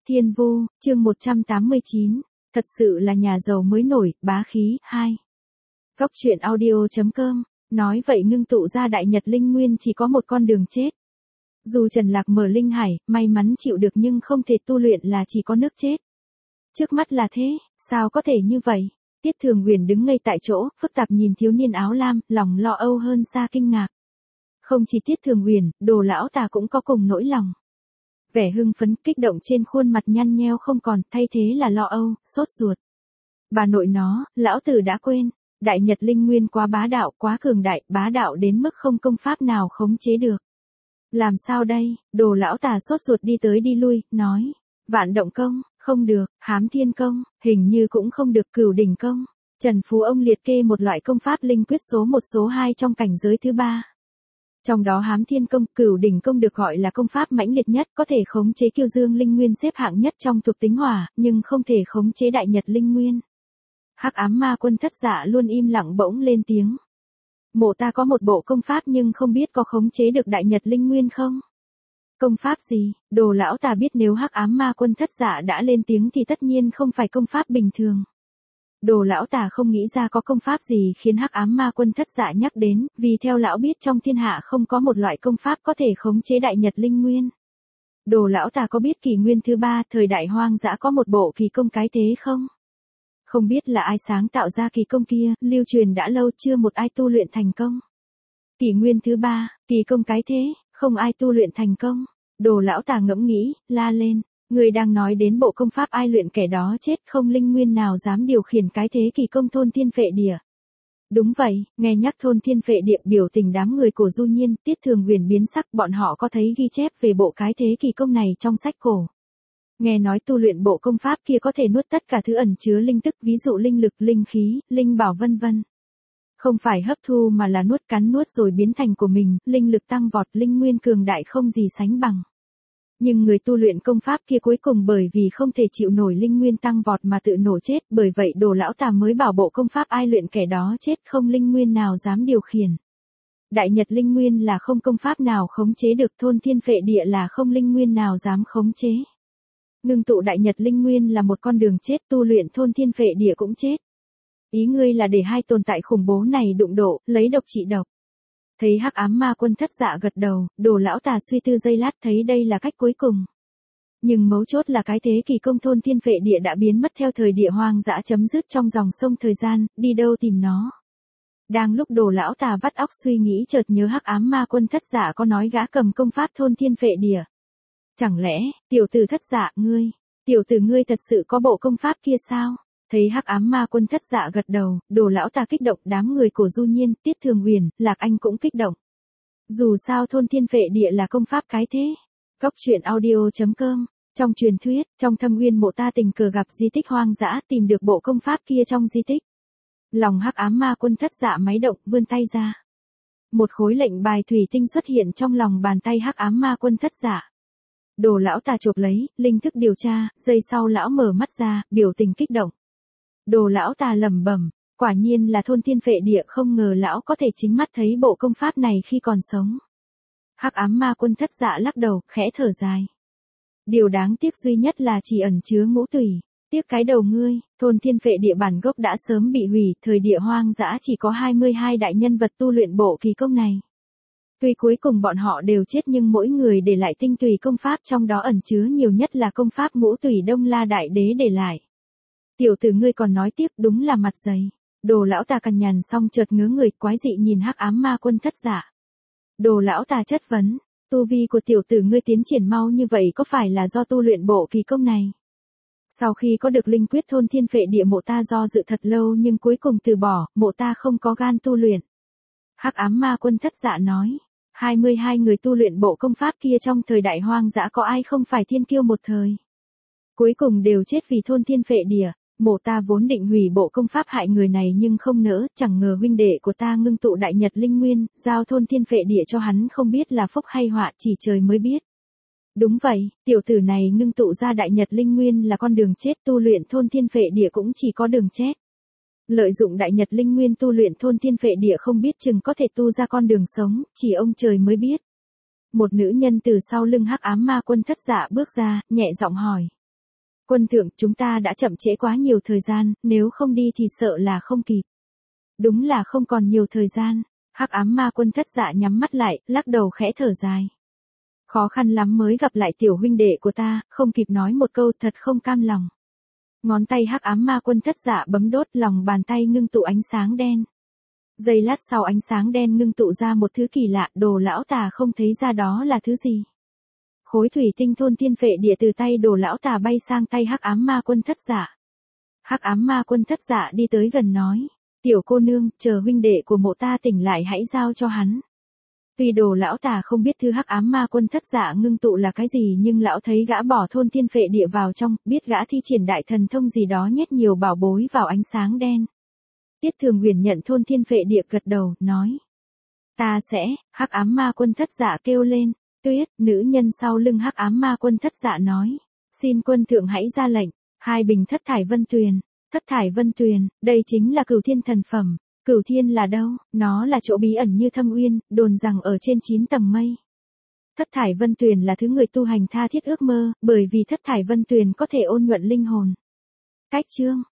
Thiên Vu, chương 189, thật sự là nhà giàu mới nổi, bá khí, 2. Góc truyện audio.com, nói vậy ngưng tụ ra đại nhật linh nguyên chỉ có một con đường chết. Dù Trần Lạc mở linh hải, may mắn chịu được nhưng không thể tu luyện là chỉ có nước chết. Trước mắt là thế, sao có thể như vậy? Tiết Thường Huyền đứng ngây tại chỗ, phức tạp nhìn thiếu niên áo lam, lòng lo âu hơn xa kinh ngạc. Không chỉ Tiết Thường Huyền, Đồ lão tà cũng có cùng nỗi lòng. Vẻ hưng phấn, kích động trên khuôn mặt nhăn nheo không còn, thay thế là lo âu, sốt ruột. Bà nội nó, lão tử đã quên, đại nhật linh nguyên quá bá đạo, quá cường đại, bá đạo đến mức không công pháp nào khống chế được. Làm sao đây? Đồ lão tà sốt ruột đi tới đi lui, nói, vạn động công, không được, hám thiên công, hình như cũng không được, cửu đỉnh công. Trần Phú ông liệt kê một loại công pháp linh quyết số 1 số 2 trong cảnh giới thứ 3. Trong đó hám thiên công, cửu đỉnh công được gọi là công pháp mãnh liệt nhất, có thể khống chế kiêu dương linh nguyên xếp hạng nhất trong thuộc tính hỏa, nhưng không thể khống chế đại nhật linh nguyên. Hắc ám ma quân Thất Dạ luôn im lặng bỗng lên tiếng. Mộ ta có một bộ công pháp nhưng không biết có khống chế được đại nhật linh nguyên không? Công pháp gì? Đồ lão tà biết nếu hắc ám ma quân Thất Dạ đã lên tiếng thì tất nhiên không phải công pháp bình thường. Đồ lão tà không nghĩ ra có công pháp gì khiến hắc ám ma quân Thất Dạ nhắc đến, vì theo lão biết trong thiên hạ không có một loại công pháp có thể khống chế đại nhật linh nguyên. Đồ lão tà có biết kỷ nguyên thứ 3 thời đại hoang dã có một bộ kỳ công cái thế không? Không biết là ai sáng tạo ra kỳ công kia, lưu truyền đã lâu chưa một ai tu luyện thành công. Kỷ nguyên thứ 3, kỳ công cái thế, không ai tu luyện thành công. Đồ lão tà ngẫm nghĩ, la lên. Người đang nói đến bộ công pháp ai luyện kẻ đó chết, không linh nguyên nào dám điều khiển cái thế kỳ công thôn thiên phệ địa. Đúng vậy, nghe nhắc thôn thiên phệ địa biểu tình đám người của Du Nhiên, Tiết Thường Huyền biến sắc, bọn họ có thấy ghi chép về bộ cái thế kỳ công này trong sách cổ. Nghe nói tu luyện bộ công pháp kia có thể nuốt tất cả thứ ẩn chứa linh tức, ví dụ linh lực, linh khí, linh bảo vân vân. Không phải hấp thu mà là nuốt, cắn nuốt rồi biến thành của mình, linh lực tăng vọt, linh nguyên cường đại không gì sánh bằng. Nhưng người tu luyện công pháp kia cuối cùng bởi vì không thể chịu nổi linh nguyên tăng vọt mà tự nổ chết, bởi vậy Đồ lão tà mới bảo bộ công pháp ai luyện kẻ đó chết, không linh nguyên nào dám điều khiển. Đại nhật linh nguyên là không công pháp nào khống chế được, thôn thiên phệ địa là không linh nguyên nào dám khống chế. Ngưng tụ đại nhật linh nguyên là một con đường chết, tu luyện thôn thiên phệ địa cũng chết. Ý ngươi là để hai tồn tại khủng bố này đụng độ, lấy độc trị độc. Thấy hắc ám ma quân Thất Dạ gật đầu, Đồ lão tà suy tư giây lát thấy đây là cách cuối cùng. Nhưng mấu chốt là cái thế kỳ công thôn thiên phệ địa đã biến mất theo thời địa hoang dã chấm dứt trong dòng sông thời gian, đi đâu tìm nó. Đang lúc Đồ lão tà vắt óc suy nghĩ chợt nhớ hắc ám ma quân Thất Dạ có nói gã cầm công pháp thôn thiên phệ địa. Chẳng lẽ, tiểu tử Thất Dạ tiểu tử ngươi thật sự có bộ công pháp kia sao? Thấy hắc ám ma quân Thất Dạ gật đầu, Đồ lão tà kích động, đám người của Du Nhiên, Tiết Thường Huyền, Lạc Anh cũng kích động. Dù sao thôn thiên phệ địa là công pháp cái thế. Góc truyện audio.com, trong truyền thuyết, trong Thâm Uyên Mộ ta tình cờ gặp di tích hoang dã, tìm được bộ công pháp kia trong di tích. Lòng hắc ám ma quân Thất Dạ máy động, vươn tay ra. Một khối lệnh bài thủy tinh xuất hiện trong lòng bàn tay hắc ám ma quân Thất Dạ. Đồ lão tà chộp lấy, linh thức điều tra, giây sau lão mở mắt ra, biểu tình kích động. Đồ lão tà lẩm bẩm, quả nhiên là thôn thiên phệ địa, không ngờ lão có thể chính mắt thấy bộ công pháp này khi còn sống. Hắc ám ma quân Thất Dạ lắc đầu, khẽ thở dài. Điều đáng tiếc duy nhất là chỉ ẩn chứa ngũ tủy, tiếc cái đầu ngươi, thôn thiên phệ địa bản gốc đã sớm bị hủy, thời địa hoang dã chỉ có 22 đại nhân vật tu luyện bộ kỳ công này. Tuy cuối cùng bọn họ đều chết nhưng mỗi người để lại tinh tùy công pháp, trong đó ẩn chứa nhiều nhất là công pháp ngũ tủy Đông La Đại Đế để lại. Tiểu tử ngươi còn nói tiếp, đúng là mặt dày. Đồ lão tà cằn nhằn xong chợt ngớ người, quái dị nhìn hắc ám ma quân Thất Dạ. Đồ lão tà chất vấn, tu vi của tiểu tử ngươi tiến triển mau như vậy có phải là do tu luyện bộ kỳ công này? Sau khi có được linh quyết thôn thiên phệ địa, mộ ta do dự thật lâu nhưng cuối cùng từ bỏ, mộ ta không có gan tu luyện. Hắc ám ma quân Thất Dạ nói, 22 người tu luyện bộ công pháp kia trong thời đại hoang dã có ai không phải thiên kiêu một thời. Cuối cùng đều chết vì thôn thiên phệ địa. Mộ ta vốn định hủy bộ công pháp hại người này nhưng không nỡ, chẳng ngờ huynh đệ của ta ngưng tụ đại nhật linh nguyên, giao thôn thiên phệ địa cho hắn, không biết là phúc hay họa, chỉ trời mới biết. Đúng vậy, tiểu tử này ngưng tụ ra đại nhật linh nguyên là con đường chết, tu luyện thôn thiên phệ địa cũng chỉ có đường chết. Lợi dụng đại nhật linh nguyên tu luyện thôn thiên phệ địa không biết chừng có thể tu ra con đường sống, chỉ ông trời mới biết. Một nữ nhân từ sau lưng hắc ám ma quân Thất Dạ bước ra, nhẹ giọng hỏi. Quân thượng, chúng ta đã chậm trễ quá nhiều thời gian, nếu không đi thì sợ là không kịp. Đúng là không còn nhiều thời gian. Hắc ám ma quân Thất Dạ nhắm mắt lại, lắc đầu khẽ thở dài. Khó khăn lắm mới gặp lại tiểu huynh đệ của ta, không kịp nói một câu, thật không cam lòng. Ngón tay hắc ám ma quân Thất Dạ bấm đốt, lòng bàn tay ngưng tụ ánh sáng đen. Giây lát sau ánh sáng đen ngưng tụ ra một thứ kỳ lạ, Đồ Lão Tà không thấy ra đó là thứ gì. Khối thủy tinh thôn thiên phệ địa từ tay Đồ Lão Tà bay sang tay hắc ám ma quân Thất Dạ. Hắc ám ma quân Thất Dạ đi tới gần nói, tiểu cô nương, chờ huynh đệ của mộ ta tỉnh lại hãy giao cho hắn. Tuy Đồ Lão Tà không biết thứ hắc ám ma quân Thất Dạ ngưng tụ là cái gì, nhưng lão thấy gã bỏ thôn thiên phệ địa vào trong, biết gã thi triển đại thần thông gì đó nhét nhiều bảo bối vào ánh sáng đen. Tiết Thường Huyền nhận thôn thiên phệ địa, gật đầu, nói, ta sẽ. Hắc ám ma quân Thất Dạ kêu lên. Tuyết, nữ nhân sau lưng hắc ám ma quân Thất Dạ nói, xin quân thượng hãy ra lệnh. 2 bình thất thải vân tuyền. Thất thải vân tuyền, đây chính là cửu thiên thần phẩm. Cửu thiên là đâu? Nó là chỗ bí ẩn như thâm uyên, đồn rằng ở trên 9 tầng mây. Thất thải vân tuyền là thứ người tu hành tha thiết ước mơ, bởi vì thất thải vân tuyền có thể ôn nhuận linh hồn. Cách chương